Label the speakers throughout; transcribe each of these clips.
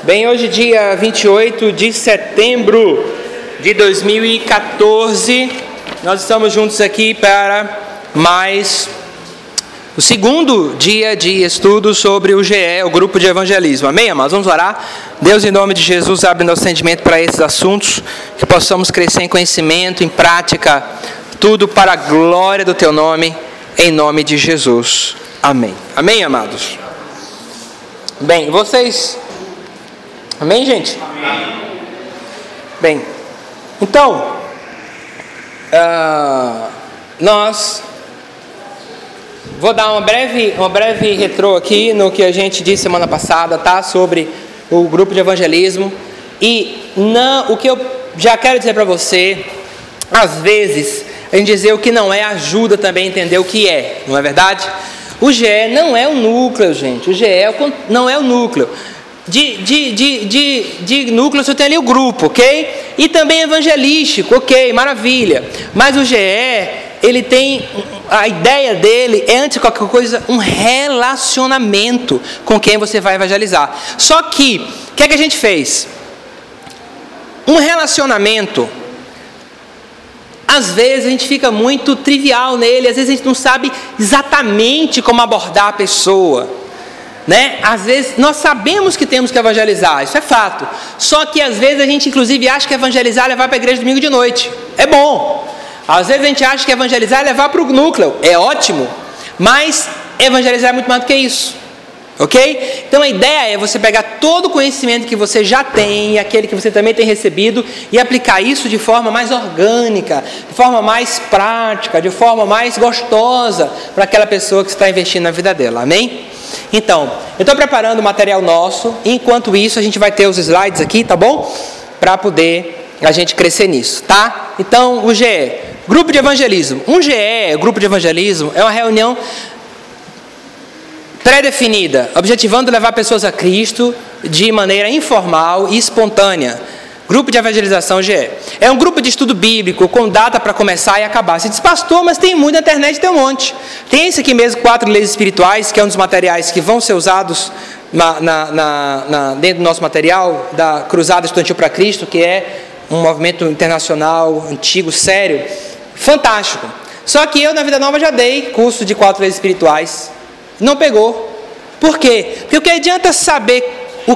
Speaker 1: Bem, hoje dia 28 de setembro de 2014, nós estamos juntos aqui para mais o segundo dia de estudo sobre o GE, o Grupo de Evangelismo. Amém, amados? Vamos orar? Deus, em nome de Jesus, abre nosso entendimento para esses assuntos, que possamos crescer em conhecimento, em prática, tudo para a glória do Teu nome, em nome de Jesus. Amém. Amém, amados? Bem, vocês... Amém, gente? Amém. Bem, então, vou dar uma breve retrô aqui no que a gente disse semana passada, tá? Sobre o grupo de evangelismo. E o que eu já quero dizer para você, às vezes, a gente dizer o que não é ajuda também a entender o que é, não é verdade? O GE não é o núcleo, gente. O GE não é o núcleo. De núcleo você tem ali o grupo, ok? E também evangelístico, ok, maravilha. Mas o GE, ele tem, a ideia dele é, antes de qualquer coisa, um relacionamento com quem você vai evangelizar. Só que, o que é que a gente fez? Um relacionamento, às vezes a gente fica muito trivial nele, às vezes a gente não sabe exatamente como abordar a pessoa. Né? Às vezes nós sabemos que temos que evangelizar, isso é fato. Só que às vezes a gente inclusive acha que evangelizar é levar para a igreja domingo de noite. É bom. Às vezes a gente acha que evangelizar é levar para o núcleo. É ótimo. Mas evangelizar é muito mais do que isso. Ok? Então a ideia é você pegar todo o conhecimento que você já tem, aquele que você também tem recebido, e aplicar isso de forma mais orgânica, de forma mais prática, de forma mais gostosa para aquela pessoa que está investindo na vida dela. Amém? Então, eu estou preparando o material nosso, e enquanto isso a gente vai ter os slides aqui, tá bom? Para poder a gente crescer nisso, tá? Então, o GE, Grupo de Evangelismo. Um GE, Grupo de Evangelismo, é uma reunião pré-definida, objetivando levar pessoas a Cristo de maneira informal e espontânea. Grupo de Evangelização GE. É um grupo de estudo bíblico com data para começar e acabar. Você diz, pastor, mas tem muito na internet, tem um monte. Tem esse aqui mesmo, 4 leis espirituais, que é um dos materiais que vão ser usados dentro do nosso material, da Cruzada Estudantil para Cristo, que é um movimento internacional, antigo, sério, fantástico. Só que eu, na Vida Nova, já dei curso de 4 leis espirituais. Não pegou. Por quê? Porque o que adianta saber o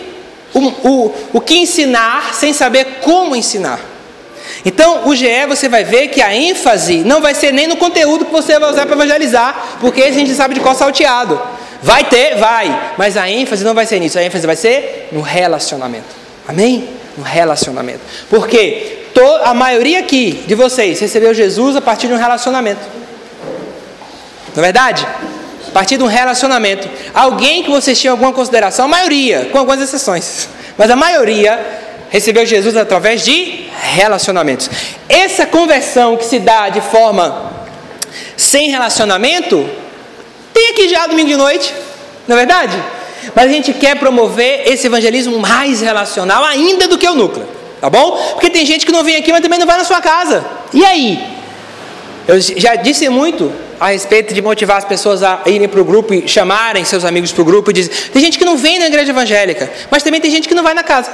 Speaker 1: que ensinar sem saber como ensinar. Então, o GE você vai ver que a ênfase não vai ser nem no conteúdo que você vai usar para evangelizar, porque esse a gente sabe de qual salteado. Vai ter, vai, mas a ênfase não vai ser nisso, a ênfase vai ser no relacionamento. Amém? No relacionamento. Porque a maioria aqui de vocês recebeu Jesus a partir de um relacionamento. Não é verdade? A partir de um relacionamento. Alguém que vocês tinham alguma consideração, a maioria, com algumas exceções, mas a maioria recebeu Jesus através de relacionamentos. Essa conversão que se dá de forma sem relacionamento, tem aqui já domingo de noite, não é verdade? Mas a gente quer promover esse evangelismo mais relacional ainda do que o núcleo, tá bom? Porque tem gente que não vem aqui, mas também não vai na sua casa. E aí? Eu já disse muito a respeito de motivar as pessoas a irem para o grupo e chamarem seus amigos para o grupo e dizer, tem gente que não vem na igreja evangélica, mas também tem gente que não vai na casa.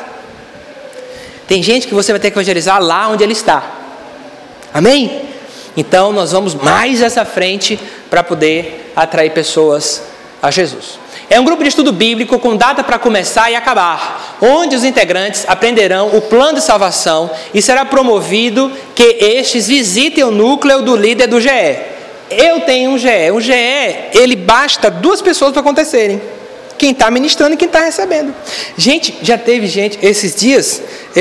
Speaker 1: Tem gente que você vai ter que evangelizar lá onde ele está. Amém? Então nós vamos mais essa frente para poder atrair pessoas a Jesus. É um grupo de estudo bíblico com data para começar e acabar, onde os integrantes aprenderão o plano de salvação e será promovido que estes visitem o núcleo do líder do GE. Eu tenho um GE. Um GE, ele basta 2 pessoas para acontecerem. Quem está ministrando e quem está recebendo. Gente, já teve gente, esses dias,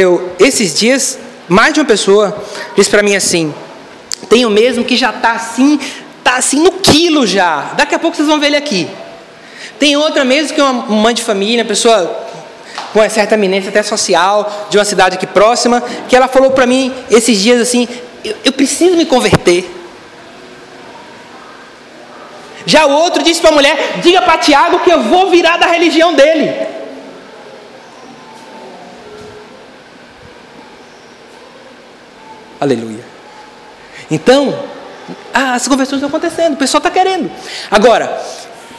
Speaker 1: mais de uma pessoa disse para mim assim, tem o mesmo que já está assim no quilo já. Daqui a pouco vocês vão ver ele aqui. Tem outra mesmo que é uma mãe de família, uma pessoa com uma certa eminência até social, de uma cidade aqui próxima, que ela falou para mim esses dias assim, eu preciso me converter. Já o outro disse para a mulher, diga para Tiago que eu vou virar da religião dele. Aleluia. Então, as conversões estão acontecendo, o pessoal está querendo. Agora,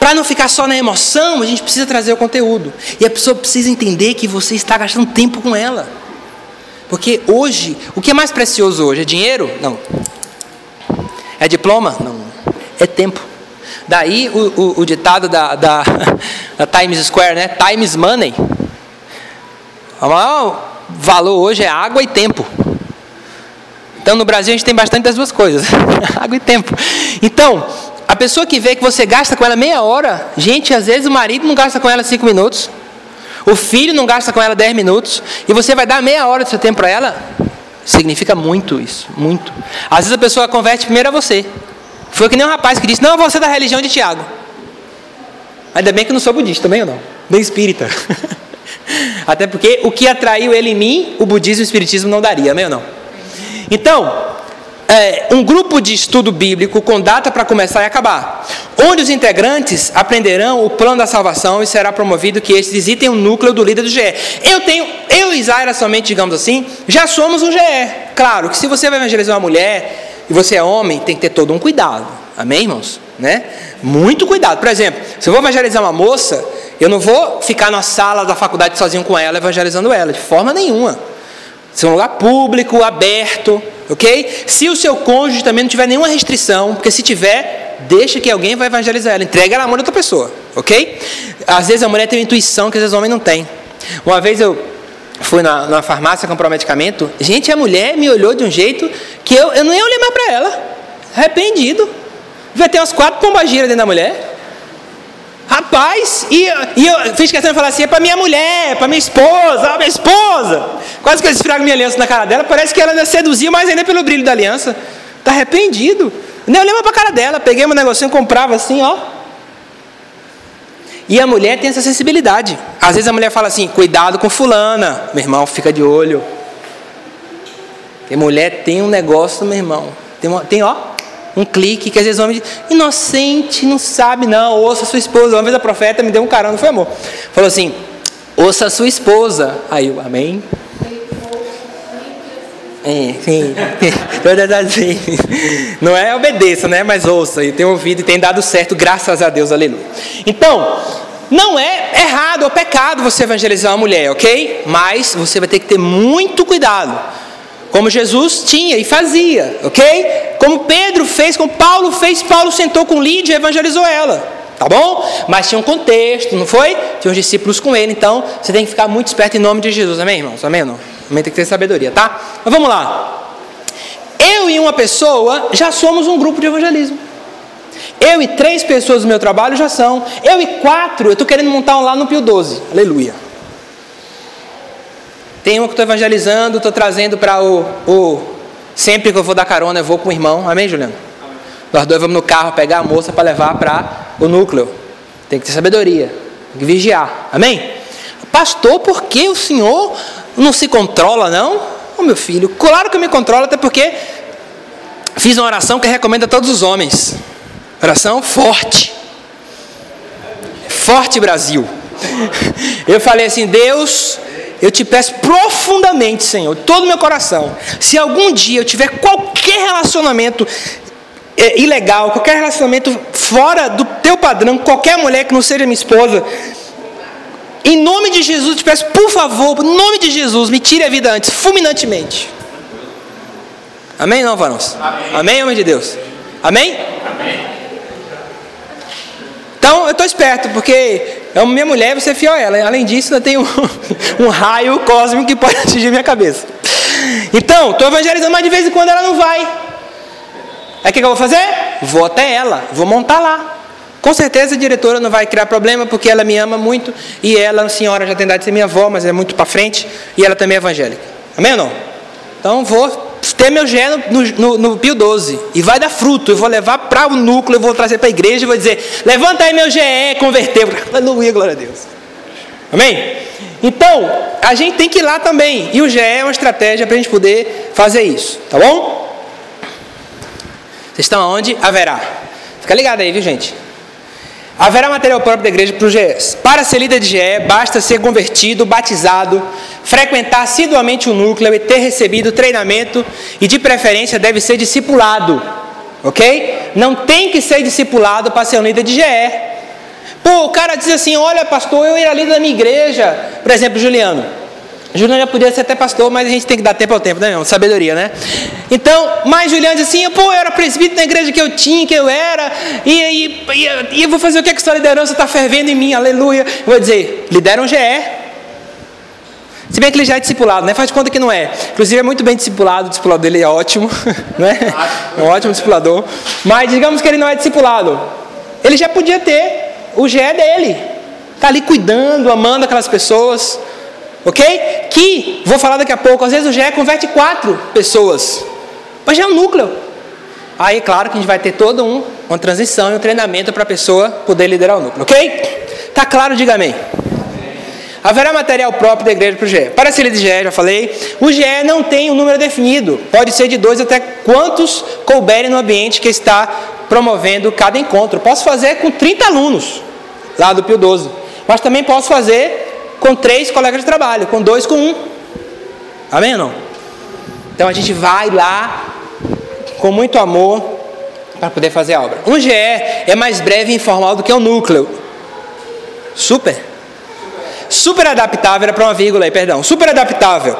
Speaker 1: para não ficar só na emoção, a gente precisa trazer o conteúdo. E a pessoa precisa entender que você está gastando tempo com ela. Porque hoje, o que é mais precioso hoje? É dinheiro? Não. É diploma? Não. É tempo. Daí o ditado da Times Square, né? Time is money. O maior valor hoje é água e tempo. Então, no Brasil, a gente tem bastante das duas coisas. Água e tempo. Então, a pessoa que vê que você gasta com ela meia hora, gente, às vezes o marido não gasta com ela 5 minutos, o filho não gasta com ela 10 minutos, e você vai dar meia hora do seu tempo para ela, significa muito isso, muito. Às vezes a pessoa converte primeiro a você. Foi que nem um rapaz que disse, não, você é da religião de Tiago. Ainda bem que eu não sou budista também ou não, nem espírita. Até porque o que atraiu ele em mim, o budismo e o espiritismo não daria, amém ou não? Então, um grupo de estudo bíblico com data para começar e acabar, onde os integrantes aprenderão o plano da salvação e será promovido que estes visitem o núcleo do líder do GE. Eu e Zaira somente, digamos assim, já somos um GE. Claro que se você vai evangelizar uma mulher e você é homem, tem que ter todo um cuidado. Amém, irmãos? Né? Muito cuidado. Por exemplo, se eu vou evangelizar uma moça, eu não vou ficar na sala da faculdade sozinho com ela, evangelizando ela, de forma nenhuma. Se é um lugar público, aberto, ok? Se o seu cônjuge também não tiver nenhuma restrição, porque se tiver, deixa que alguém vai evangelizar ela, entrega ela na mão de outra pessoa, ok? Às vezes a mulher tem uma intuição que às vezes o homem não tem. Uma vez eu fui na farmácia comprar um medicamento, gente, a mulher me olhou de um jeito que eu nem olhei mais para ela, arrependido. Devia ter umas 4 pombagiras dentro da mulher. Rapaz, e eu fiz questão de falar assim, é para minha mulher, para minha esposa. Quase que eu esfrago minha aliança na cara dela, parece que ela ainda seduziu mais ainda pelo brilho da aliança. Está arrependido. Nem olhei mais para a cara dela, peguei um negocinho, comprava assim, ó. E a mulher tem essa sensibilidade. Às vezes a mulher fala assim, cuidado com fulana. Meu irmão, fica de olho. Porque mulher tem um negócio, meu irmão. Tem um clique que às vezes o homem diz, inocente, não sabe não, ouça a sua esposa. Uma vez a profeta me deu um carão, não foi amor. Falou assim, ouça a sua esposa. Aí eu, amém? Sim. Não é obedeça, né? Mas ouça, e tem ouvido e tem dado certo, graças a Deus, aleluia. Então, não é errado ou pecado você evangelizar uma mulher, ok? Mas você vai ter que ter muito cuidado. Como Jesus tinha e fazia, ok? Como Pedro fez, como Paulo fez, Paulo sentou com Lídia e evangelizou ela, tá bom? Mas tinha um contexto, não foi? Tinha os discípulos com ele, então você tem que ficar muito esperto em nome de Jesus, amém, irmãos? Amém ou não? Amém, tem que ter sabedoria, tá? Mas vamos lá. Eu e uma pessoa já somos um grupo de evangelismo. Eu e 3 pessoas do meu trabalho já são. Eu e 4, eu estou querendo montar um lá no Pio 12, aleluia. Tem uma que estou evangelizando, estou trazendo para sempre que eu vou dar carona, eu vou com o irmão. Amém, Juliano? Amém. Nós 2 vamos no carro pegar a moça para levar para o núcleo. Tem que ter sabedoria, tem que vigiar. Amém? Pastor, por que o senhor não se controla, não? Ô, meu filho, claro que eu me controlo, até porque fiz uma oração que recomendo a todos os homens. Oração forte. Forte, Brasil. Eu falei assim, Deus, eu te peço profundamente, Senhor, todo o meu coração, se algum dia eu tiver qualquer relacionamento ilegal, qualquer relacionamento fora do teu padrão, qualquer mulher que não seja minha esposa, em nome de Jesus, eu te peço, por favor, em nome de Jesus, me tire a vida antes, fulminantemente. Amém, não, varões? Amém, homem de Deus? Amém? Amém. Então, eu estou esperto, porque é minha mulher, você é fiel a ela. Além disso, ainda tem um raio cósmico que pode atingir minha cabeça. Então, estou evangelizando, mas de vez em quando ela não vai. Aí o que eu vou fazer? Vou até ela, vou montar lá. Com certeza a diretora não vai criar problema, porque ela me ama muito. E ela, a senhora, já tem idade de ser minha avó, mas é muito para frente. E ela também é evangélica. Amém ou não? Então, vou ter meu geno no Pio 12. E vai dar fruto. Eu vou levar para o núcleo, eu vou trazer para a igreja e vou dizer, levanta aí meu GE, converteu. Aleluia, glória a Deus. Amém? Então, a gente tem que ir lá também. E o GE é uma estratégia para a gente poder fazer isso. Tá bom? Vocês estão aonde? Haverá. Fica ligado aí, viu, gente? Haverá material próprio da igreja para o GES. Para ser líder de GE, basta ser convertido, batizado, frequentar assiduamente o núcleo e ter recebido treinamento e, de preferência, deve ser discipulado. Ok? Não tem que ser discipulado para ser um líder de GE. Pô, o cara diz assim, olha pastor, eu era líder da minha igreja. Por exemplo, Juliano já podia ser até pastor, mas a gente tem que dar tempo ao tempo, né, irmão? Sabedoria, né? Então, mas Juliano diz assim, pô, eu era presbítero na igreja que eu tinha, que eu era, e eu vou fazer o que a sua liderança está fervendo em mim, aleluia. Eu vou dizer, lidera um GE. Se bem que ele já é discipulado, né? Faz de conta que não é. Inclusive é muito bem discipulado, o discipulado dele é ótimo, né? É um ótimo discipulador. Mas digamos que ele não é discipulado. Ele já podia ter o GE dele. Está ali cuidando, amando aquelas pessoas. Ok? Que, vou falar daqui a pouco, às vezes o GE converte 4 pessoas. Mas já é um núcleo. Aí, claro que a gente vai ter toda uma transição e um treinamento para a pessoa poder liderar o núcleo. Ok? Tá claro? Diga amém. Haverá material próprio da igreja para o GE. Para ser líder de GE, já falei, o GE não tem um número definido. Pode ser de 2 até quantos couberem no ambiente que está promovendo cada encontro. Posso fazer com 30 alunos, lá do Pio 12. Mas também posso fazer com 3 colegas de trabalho, com 2, com 1. Amém ou não? Então a gente vai lá com muito amor para poder fazer a obra. Um GE é mais breve e informal do que um núcleo. Super adaptável, era para uma vírgula aí, perdão. Super adaptável.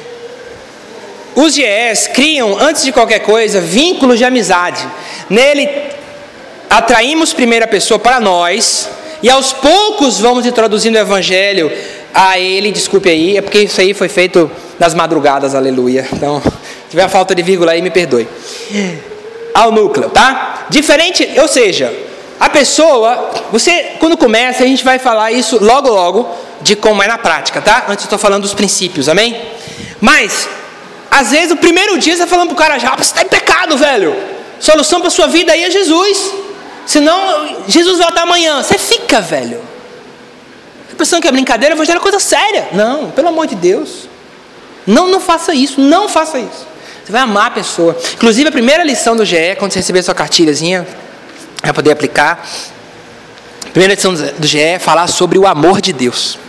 Speaker 1: Os GEs criam, antes de qualquer coisa, vínculos de amizade. Nele, atraímos primeiro a pessoa para nós, e aos poucos vamos introduzindo o evangelho a ele. Desculpe aí, é porque isso aí foi feito nas madrugadas, aleluia. Então, se tiver a falta de vírgula aí, me perdoe. Ao núcleo, tá? Diferente, ou seja, a pessoa, você, quando começa, a gente vai falar isso logo, de como é na prática, tá? Antes eu estou falando dos princípios, amém? Mas, às vezes, o primeiro dia você está falando pro cara já, você está em pecado, velho. Solução para sua vida aí é Jesus. Senão, Jesus volta amanhã. Você fica, velho. Você pensando que é brincadeira, o evangelho é coisa séria. Não, pelo amor de Deus. Não faça isso, não faça isso. Você vai amar a pessoa. Inclusive, a primeira lição do GE, quando você receber a sua cartilhazinha, vai poder aplicar. A primeira lição do GE é falar sobre o amor de Deus.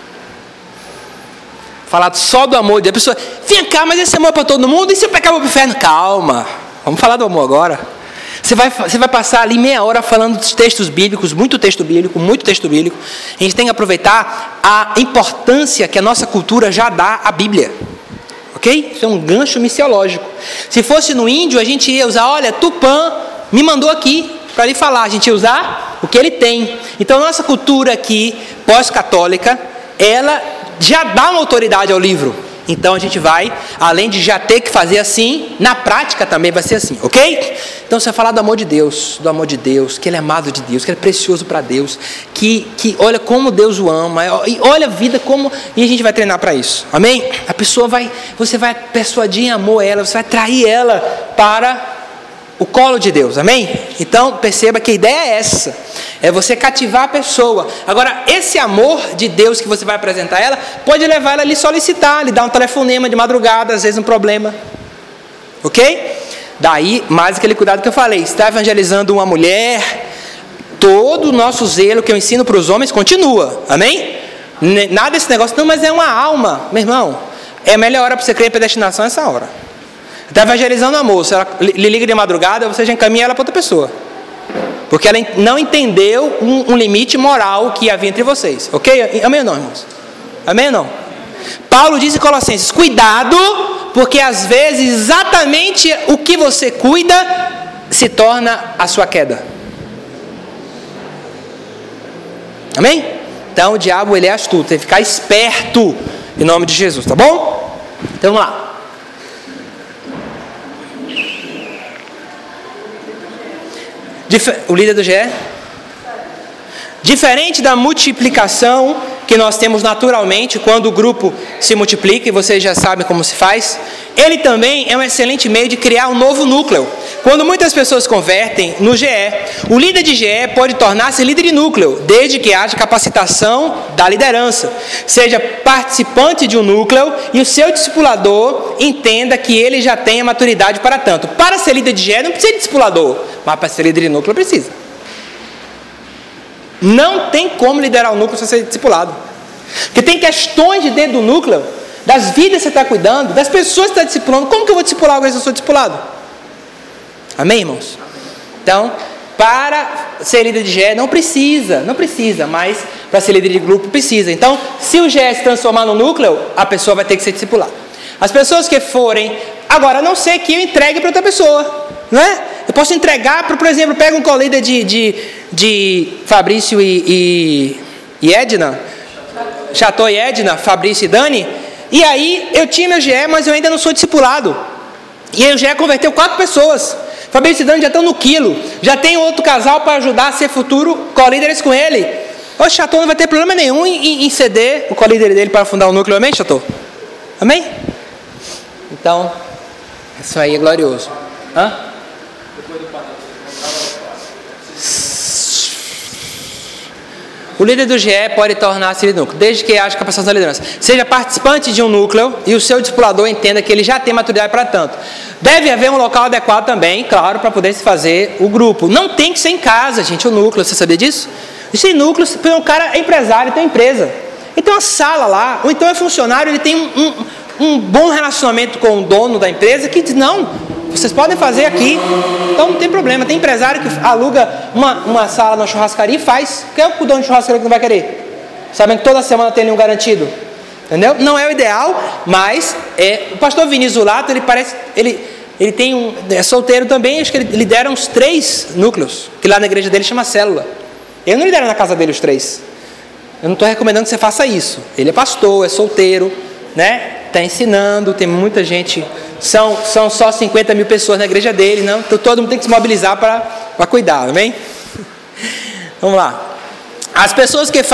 Speaker 1: Falar só do amor de Deus. A pessoa, vem cá, mas esse amor é para todo mundo? E se eu pecar, vou para o inferno? Calma, vamos falar do amor agora. Você vai passar ali meia hora falando dos textos bíblicos, muito texto bíblico. A gente tem que aproveitar a importância que a nossa cultura já dá à Bíblia. Ok? Isso é um gancho missiológico. Se fosse no índio, a gente ia usar, olha, Tupã me mandou aqui para lhe falar. A gente ia usar o que ele tem. Então, a nossa cultura aqui, pós-católica, ela já dá uma autoridade ao livro. Então, a gente vai, além de já ter que fazer assim, na prática também vai ser assim, ok? Então, você vai falar do amor de Deus, que Ele é amado de Deus, que Ele é precioso para Deus, que olha como Deus o ama, e olha a vida como... E a gente vai treinar para isso, amém? A pessoa você vai persuadir em amor ela, você vai trair ela para o colo de Deus, amém? Então, perceba que a ideia é essa, é você cativar a pessoa. Agora, esse amor de Deus que você vai apresentar a ela, pode levar ela a lhe solicitar, lhe dar um telefonema de madrugada, às vezes um problema, ok? Daí, mais aquele cuidado que eu falei, está evangelizando uma mulher, todo o nosso zelo que eu ensino para os homens continua, amém? Nada desse negócio, não, mas é uma alma, meu irmão, é a melhor hora para você crer em predestinação essa hora. Está evangelizando a moça, ela lhe liga de madrugada, você já encaminha ela para outra pessoa. Porque ela não entendeu um limite moral que havia entre vocês. Ok? Amém ou não, irmãos? Amém ou não? Paulo diz em Colossenses, cuidado, porque às vezes exatamente o que você cuida se torna a sua queda. Amém? Então o diabo, ele é astuto, tem que ficar esperto em nome de Jesus, tá bom? Então vamos lá. O líder do GE? Diferente da multiplicação que nós temos naturalmente quando o grupo se multiplica, e vocês já sabem como se faz, ele também é um excelente meio de criar um novo núcleo. Quando muitas pessoas convertem no GE, o líder de GE pode tornar-se líder de núcleo, desde que haja capacitação da liderança, seja participante de um núcleo e o seu discipulador entenda que ele já tem a maturidade para tanto. Para ser líder de GE não precisa de discipulador, mas para ser líder de núcleo precisa. Não tem como liderar o núcleo sem ser discipulado. Porque tem questões de dentro do núcleo, das vidas que você está cuidando, das pessoas que você está discipulando. Como que eu vou discipular alguém se eu sou discipulado? Amém, irmãos? Então, para ser líder de GE não precisa, mas para ser líder de grupo precisa. Então, se o GE se transformar no núcleo, a pessoa vai ter que ser discipulada. As pessoas que forem, agora, a não ser que eu entregue para outra pessoa, não é? Eu posso entregar, por exemplo, pega um co-líder de Fabrício e Edna, Chateau e Edna, Fabrício e Dani, e aí eu tinha meu GE, mas eu ainda não sou discipulado. E aí o GE converteu 4 pessoas. Fabrício e Dani já estão no quilo. Já tem outro casal para ajudar a ser futuro co-líderes com ele. O Chateau não vai ter problema nenhum em ceder o co-líder dele para fundar o núcleo. Amém, Chateau? Amém? Então, isso aí é glorioso. Hã? O líder do GE pode tornar-se líder do núcleo, desde que haja capacitação da liderança. Seja participante de um núcleo e o seu discipulador entenda que ele já tem maturidade para tanto. Deve haver um local adequado também, claro, para poder se fazer o grupo. Não tem que ser em casa, gente, o núcleo. Você sabia disso? Existem núcleos, um cara é empresário, tem uma empresa. Ele tem uma sala lá, ou então é funcionário, ele tem um bom relacionamento com o dono da empresa que diz, não, vocês podem fazer aqui, então não tem problema. Tem empresário que aluga uma sala na churrascaria e faz. Quem é o dono de churrascaria que não vai querer? Sabem que toda semana tem um garantido. Entendeu? Não é o ideal, mas o pastor Vinícius Zulato, ele tem é solteiro também, acho que ele lidera uns 3 núcleos, que lá na igreja dele chama célula. Eu não lidero na casa dele os 3. Eu não estou recomendando que você faça isso. Ele é pastor, é solteiro, né? Está ensinando, tem muita gente, são só 50 mil pessoas na igreja dele, não? Então todo mundo tem que se mobilizar para cuidar, amém? Vamos lá. As pessoas que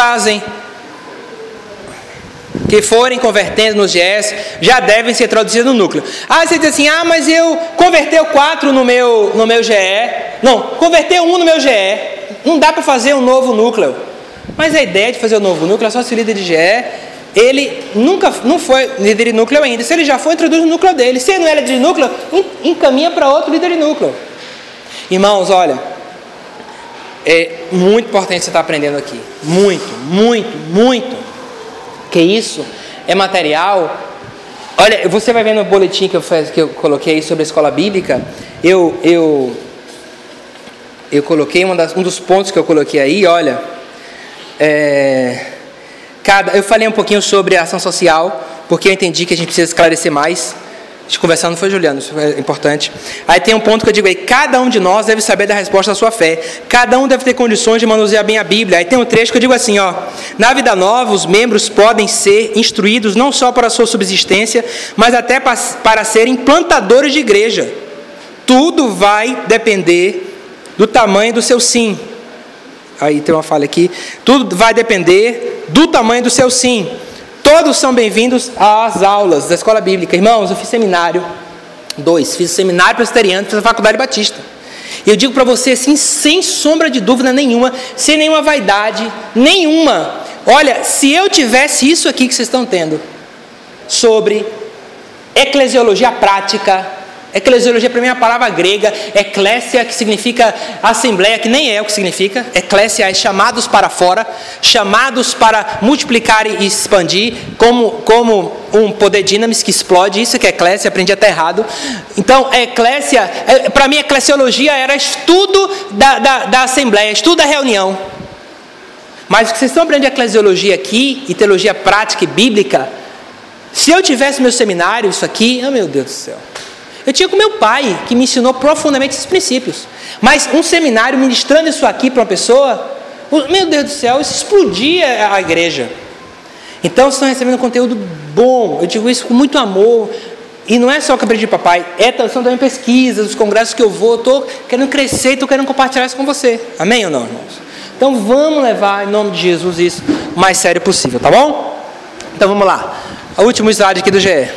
Speaker 1: forem convertendo nos GEs, já devem ser introduzidas no núcleo. Você diz assim, mas eu converteu 4 no meu GE, não, converteu 1 no meu GE, não dá para fazer um novo núcleo. Mas a ideia de fazer um novo núcleo é só se o líder de GE, ele não foi líder de núcleo ainda. Se ele já foi, introduz no núcleo dele. Se ele não é líder de núcleo, encaminha para outro líder de núcleo. Irmãos, olha, é muito importante você estar aprendendo aqui. Muito, muito, muito. Que isso é material. Olha, você vai ver no boletim que eu coloquei sobre a escola bíblica. Eu coloquei um dos pontos que eu coloquei aí, olha. Eu falei um pouquinho sobre a ação social, porque eu entendi que a gente precisa esclarecer mais. A gente conversando não foi Juliano, isso é importante. Aí tem um ponto que eu digo aí, cada um de nós deve saber da resposta da sua fé. Cada um deve ter condições de manusear bem a Bíblia. Aí tem um trecho que eu digo assim, na vida nova, os membros podem ser instruídos não só para a sua subsistência, mas até para serem plantadores de igreja. Tudo vai depender do tamanho do seu sim. Aí tem uma falha aqui. Tudo vai depender do tamanho do seu sim. Todos são bem-vindos às aulas da escola bíblica. Irmãos, eu fiz seminário 2, fiz seminário presbiteriano, fiz a faculdade batista. E eu digo para você assim, sem sombra de dúvida nenhuma, sem nenhuma vaidade, nenhuma. Olha, se eu tivesse isso aqui que vocês estão tendo, sobre eclesiologia prática. Eclesiologia para mim é uma palavra grega, eclésia, que significa assembleia, que nem é o que significa. Eclésia é chamados para fora, chamados para multiplicar e expandir, como um poder dinamis que explode. Isso que é eclésia, aprendi até errado. Então, eclésia, para mim, eclesiologia era estudo da assembleia, estudo da reunião. Mas o que vocês estão aprendendo de eclesiologia aqui, e teologia prática e bíblica, se eu tivesse meu seminário, isso aqui, meu Deus do céu. Eu tinha com meu pai, que me ensinou profundamente esses princípios. Mas um seminário ministrando isso aqui para uma pessoa, meu Deus do céu, isso explodia a igreja. Então, vocês estão recebendo conteúdo bom. Eu digo isso com muito amor. E não é só o que eu aprendi de papai. São também pesquisas, os congressos que eu vou. Estou querendo crescer e estou querendo compartilhar isso com você. Amém ou não, irmãos? Então, vamos levar, em nome de Jesus, isso o mais sério possível, tá bom? Então, vamos lá. O último slide aqui do GE.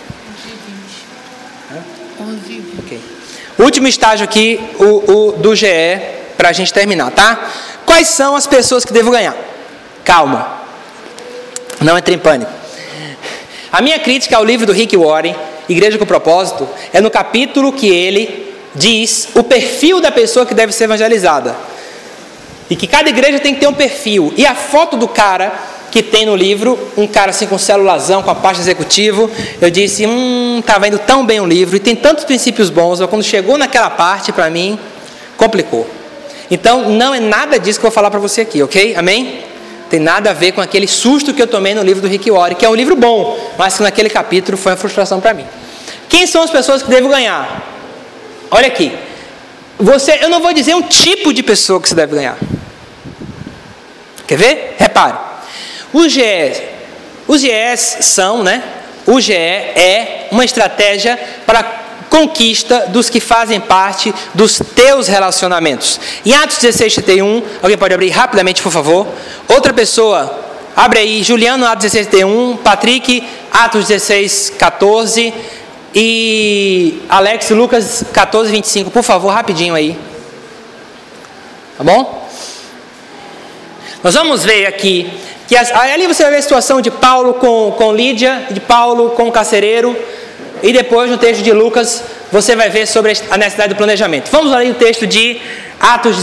Speaker 1: O último estágio aqui, do GE, para a gente terminar, tá? Quais são as pessoas que devo ganhar? Calma. Não entre em pânico. A minha crítica ao livro do Rick Warren, Igreja com Propósito, é no capítulo que ele diz o perfil da pessoa que deve ser evangelizada. E que cada igreja tem que ter um perfil. E a foto do cara que tem no livro, um cara assim com celulazão, com a pasta executivo, eu disse, estava indo tão bem o livro, e tem tantos princípios bons, mas quando chegou naquela parte, para mim, complicou. Então, não é nada disso que eu vou falar para você aqui, ok? Amém? Tem nada a ver com aquele susto que eu tomei no livro do Rick Warren, que é um livro bom, mas que naquele capítulo foi uma frustração para mim. Quem são as pessoas que devo ganhar? Olha aqui. Eu não vou dizer um tipo de pessoa que você deve ganhar. Quer ver? Repare. Os GEs são, o GE é uma estratégia para conquista dos que fazem parte dos teus relacionamentos. Em Atos 16:31, alguém pode abrir rapidamente, por favor? Outra pessoa, abre aí, Juliano, Atos 16:31, Patrick, Atos 16:14 e Alex, Lucas 14:25, por favor, rapidinho aí. Tá bom? Nós vamos ver aqui, que ali você vai ver a situação de Paulo com Lídia, de Paulo com o carcereiro, e depois no texto de Lucas, você vai ver sobre a necessidade do planejamento. Vamos ler o texto de Atos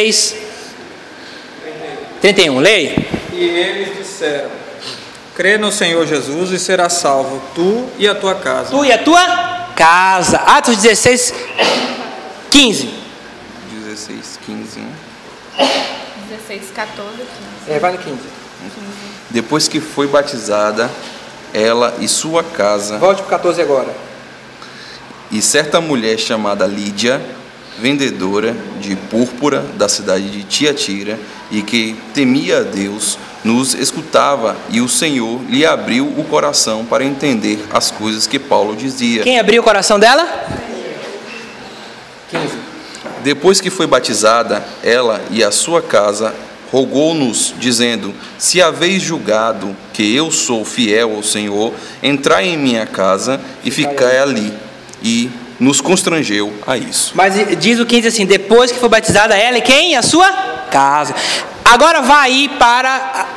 Speaker 1: 16:31. Leia.
Speaker 2: E eles disseram: crê no Senhor Jesus e serás salvo, tu e a tua casa.
Speaker 1: Tu e a tua casa. Atos 16:15.
Speaker 3: 16:15.
Speaker 4: 16:14.
Speaker 1: Vai no 15.
Speaker 3: Depois que foi batizada, ela e sua casa.
Speaker 1: Volte para o 14 agora.
Speaker 3: E certa mulher chamada Lídia, vendedora de púrpura da cidade de Tiatira, e que temia a Deus, nos escutava, e o Senhor lhe abriu o coração para entender as coisas que Paulo dizia.
Speaker 1: Quem abriu o coração dela? 15.
Speaker 3: Depois que foi batizada, ela e a sua casa, rogou-nos, dizendo: se haveis julgado que eu sou fiel ao Senhor, entrai em minha casa e ficai ali. E nos constrangeu a isso.
Speaker 1: Mas diz o 15 assim: depois que foi batizada ela e quem? A sua casa. Agora vai aí para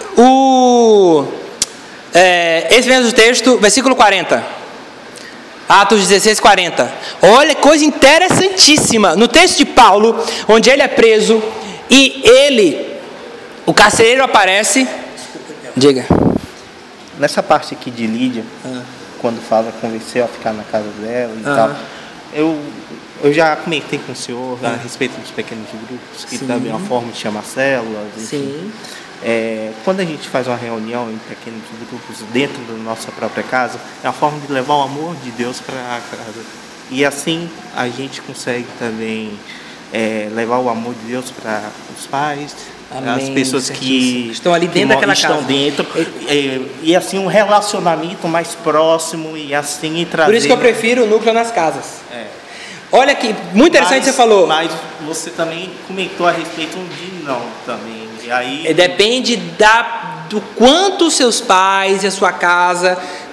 Speaker 1: esse mesmo texto, versículo 40. Atos 16:40. Olha, coisa interessantíssima. No texto de Paulo, onde ele é preso e o carcereiro aparece. Diga.
Speaker 5: Nessa parte aqui de Lídia, quando fala, convenceu a ficar na casa dela e tal, eu já comentei com o senhor a respeito dos pequenos grupos, que também é uma forma de chamar células. Enfim. Quando a gente faz uma reunião em pequenos grupos dentro da nossa própria casa, é uma forma de levar o amor de Deus para a casa. E assim a gente consegue também levar o amor de Deus para os pais. Amém. As pessoas que
Speaker 1: estão ali dentro daquela casa.
Speaker 5: Estão dentro. E assim, um relacionamento mais próximo e assim trazer.
Speaker 1: Por isso que eu prefiro o núcleo nas casas. Olha que muito interessante você falou.
Speaker 5: Mas você também comentou a respeito de não também. E aí
Speaker 1: depende do quanto seus pais e a sua casa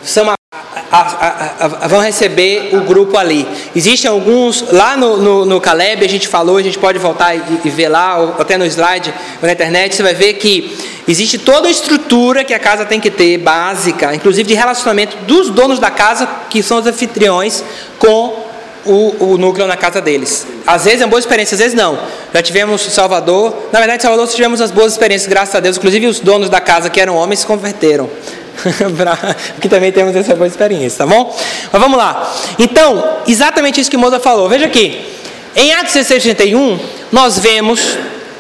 Speaker 1: vão receber o grupo ali. Existem alguns, lá no Caleb a gente falou, a gente pode voltar e ver lá, ou até no slide, ou na internet, você vai ver que existe toda a estrutura que a casa tem que ter, básica, inclusive de relacionamento dos donos da casa, que são os anfitriões, com o núcleo na casa deles. Às vezes é uma boa experiência, às vezes não. Já tivemos em Salvador, na verdade em Salvador tivemos as boas experiências, graças a Deus, inclusive os donos da casa que eram homens se converteram. Porque também temos essa boa experiência, tá bom? Mas vamos lá. Então, exatamente isso que Moza falou. Veja aqui. Em Atos 16:31, nós vemos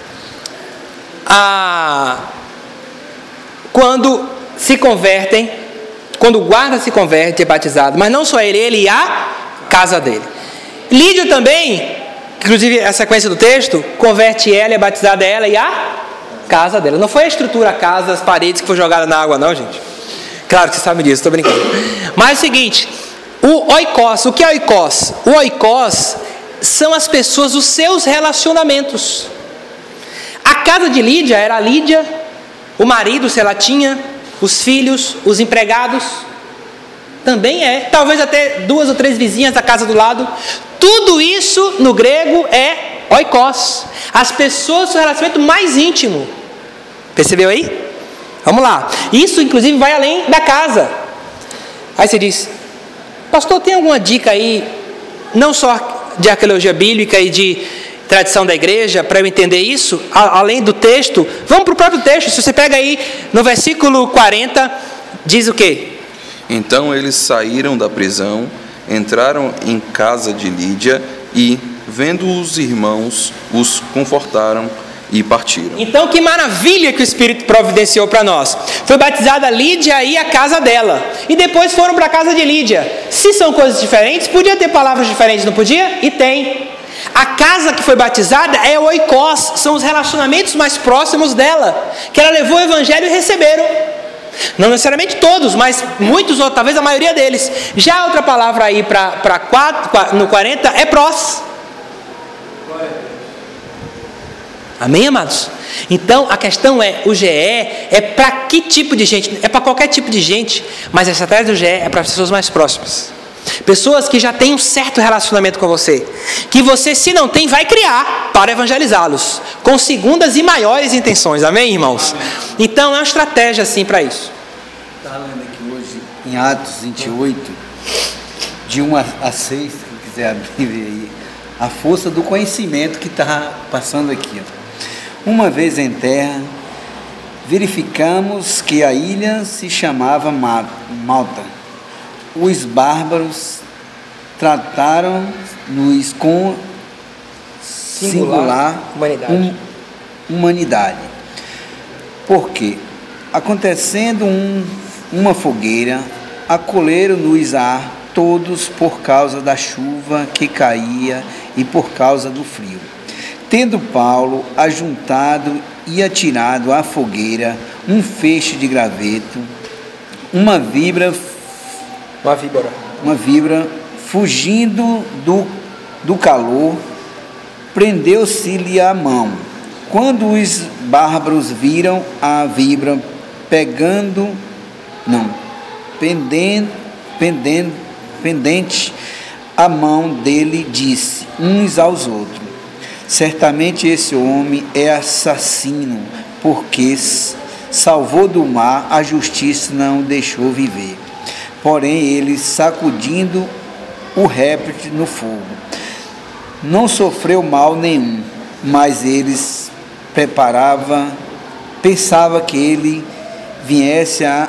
Speaker 1: quando se convertem, quando o guarda se converte, é batizado, mas não só ele e a casa dele. Lídia também, inclusive a sequência do texto, converte ela, é batizada ela e a casa dela. Não foi a estrutura, a casa, as paredes que foi jogada na água, não, gente. Claro que você sabe disso, estou brincando. Mas é o seguinte, o oikos, o que é oikos? O oikos são as pessoas, os seus relacionamentos. A casa de Lídia era a Lídia, o marido, se ela tinha, os filhos, os empregados. Também talvez até 2 ou 3 vizinhas da casa do lado. Tudo isso no grego é oikos. As pessoas, o relacionamento mais íntimo. Percebeu aí? Vamos lá. Isso, inclusive, vai além da casa. Aí você diz: pastor, tem alguma dica aí, não só de arqueologia bíblica e de tradição da igreja, para eu entender isso, além do texto? Vamos para o próprio texto. Se você pega aí, no versículo 40, diz o quê?
Speaker 3: Então eles saíram da prisão, entraram em casa de Lídia e, vendo os irmãos, os confortaram e partiram.
Speaker 1: Então, que maravilha que o Espírito providenciou para nós. Foi batizada Lídia e a casa dela. E depois foram para a casa de Lídia. Se são coisas diferentes, podia ter palavras diferentes, não podia? E tem. A casa que foi batizada é o oikos, são os relacionamentos mais próximos dela, que ela levou o evangelho e receberam. Não necessariamente todos, mas muitos, ou talvez a maioria deles. Já outra palavra aí no 40 é prós. Amém, amados? Então, a questão é, o GE é para que tipo de gente? É para qualquer tipo de gente, mas a estratégia do GE é para as pessoas mais próximas. Pessoas que já têm um certo relacionamento com você, que você, se não tem, vai criar para evangelizá-los, com segundas e maiores intenções, amém, irmãos? Então, é uma estratégia assim para isso.
Speaker 4: Está lendo aqui hoje, em Atos 28, de 1 a 6, quem quiser abrir aí, a força do conhecimento que está passando aqui, ó. Uma vez em terra, verificamos que a ilha se chamava Malta. Os bárbaros trataram-nos com singular humanidade. Porque, acontecendo uma fogueira, acolheram-nos a todos por causa da chuva que caía e por causa do frio. Tendo Paulo ajuntado e atirado à fogueira um feixe de graveto, uma víbora fugindo do calor, prendeu-se-lhe a mão. Quando os bárbaros viram a víbora pendente a mão dele, disse uns aos outros: certamente esse homem é assassino, porque salvou do mar, a justiça não o deixou viver. Porém, ele, sacudindo o réptil no fogo, não sofreu mal nenhum, mas eles pensava que ele viesse a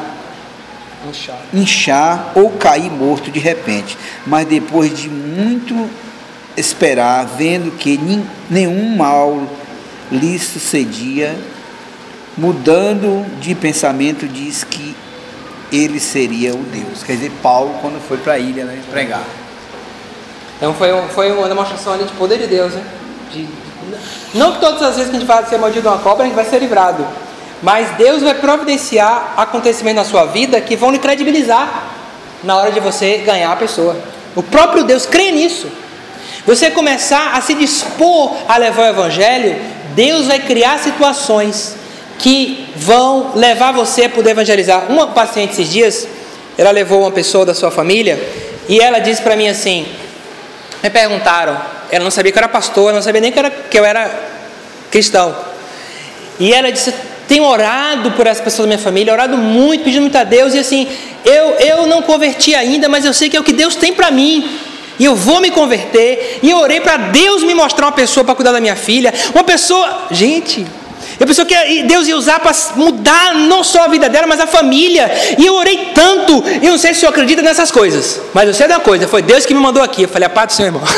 Speaker 4: inchar ou cair morto de repente. Mas depois de muito esperar, vendo que nenhum mal lhe sucedia, mudando de pensamento, diz que ele seria o Deus. Quer dizer, Paulo, quando foi para a ilha, né, pregar.
Speaker 1: Então foi uma demonstração ali de poder de Deus, né? Não que todas as vezes que a gente vai ser mordido de uma cobra, a gente vai ser livrado. Mas Deus vai providenciar acontecimentos na sua vida que vão lhe credibilizar na hora de você ganhar a pessoa. O próprio Deus crê nisso. Você começar a se dispor a levar o evangelho, Deus vai criar situações que vão levar você a poder evangelizar. Uma paciente esses dias, ela levou uma pessoa da sua família e ela disse para mim assim, me perguntaram, ela não sabia que eu era pastor, ela não sabia nem que eu era cristão. E ela disse, tenho orado por essa pessoa da minha família, orado muito, pedindo muito a Deus, e assim, eu não converti ainda, mas eu sei que é o que Deus tem para mim, e eu vou me converter, e eu orei para Deus me mostrar uma pessoa para cuidar da minha filha, uma pessoa, gente, eu pensei que Deus ia usar para mudar não só a vida dela, mas a família, e eu orei tanto, eu não sei se o senhor acredita nessas coisas, mas eu sei de uma coisa, foi Deus que me mandou aqui, eu falei, a paz do Senhor, irmão.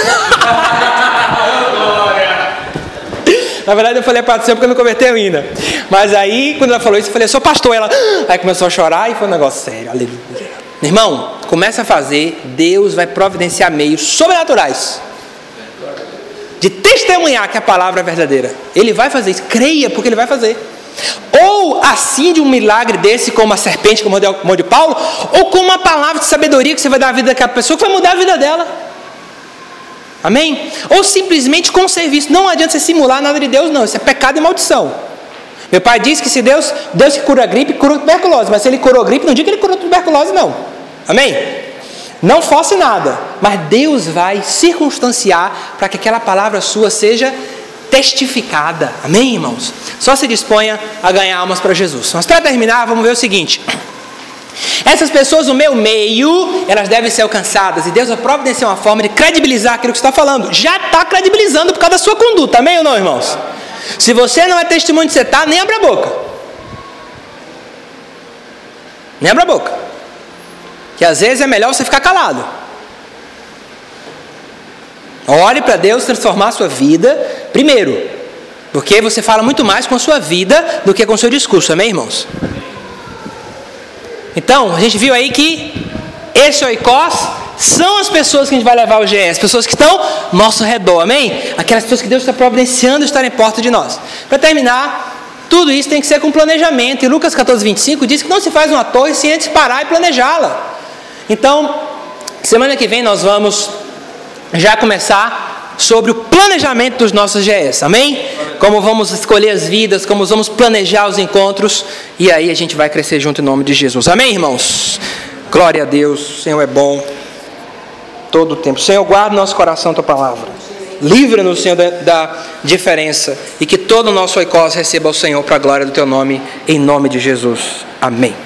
Speaker 1: Na verdade eu falei a paz do Senhor porque eu não converteu ainda. Mas aí, quando ela falou isso, eu falei, eu sou pastor. Ela, aí começou a chorar e foi um negócio sério. Aleluia. Meu irmão, começa a fazer, Deus vai providenciar meios sobrenaturais de testemunhar que a palavra é verdadeira. Ele vai fazer isso, creia, porque Ele vai fazer. Ou assim de um milagre desse, como a serpente que mordeu a mão de Paulo, ou com uma palavra de sabedoria que você vai dar à vida daquela pessoa, que vai mudar a vida dela. Amém? Ou simplesmente com serviço. Não adianta você simular nada de Deus, não. Isso é pecado e maldição. Meu pai disse que se Deus que cura a gripe, cura a tuberculose. Mas se Ele curou a gripe, não diga que Ele curou a tuberculose, não. Amém? Não force nada. Mas Deus vai circunstanciar para que aquela palavra sua seja testificada. Amém, irmãos? Só se disponha a ganhar almas para Jesus. Mas para terminar, vamos ver o seguinte. Essas pessoas no meu meio, elas devem ser alcançadas, e Deus vai providenciar uma forma de credibilizar aquilo que você está falando. Já está credibilizando por causa da sua conduta, amém ou não, irmãos? Se você não é testemunho de você está, nem abra a boca. Nem abra a boca. Que às vezes é melhor você ficar calado. Ore para Deus transformar a sua vida primeiro, porque você fala muito mais com a sua vida do que com o seu discurso, amém, irmãos? Então, a gente viu aí que esse oikos são as pessoas que a gente vai levar ao GS, pessoas que estão ao nosso redor, amém? Aquelas pessoas que Deus está providenciando estarem perto de nós. Para terminar, tudo isso tem que ser com planejamento, e Lucas 14:25 diz que não se faz uma torre sem antes parar e planejá-la. Então, semana que vem nós vamos já começar sobre o planejamento dos nossos GS, amém? Como vamos escolher as vidas, como vamos planejar os encontros, e aí a gente vai crescer junto em nome de Jesus, amém, irmãos? Glória a Deus, o Senhor é bom todo o tempo. Senhor, guarda no nosso coração a Tua palavra, livra-nos, Senhor, da diferença, e que todo o nosso oikos receba o Senhor para a glória do Teu nome, em nome de Jesus, amém.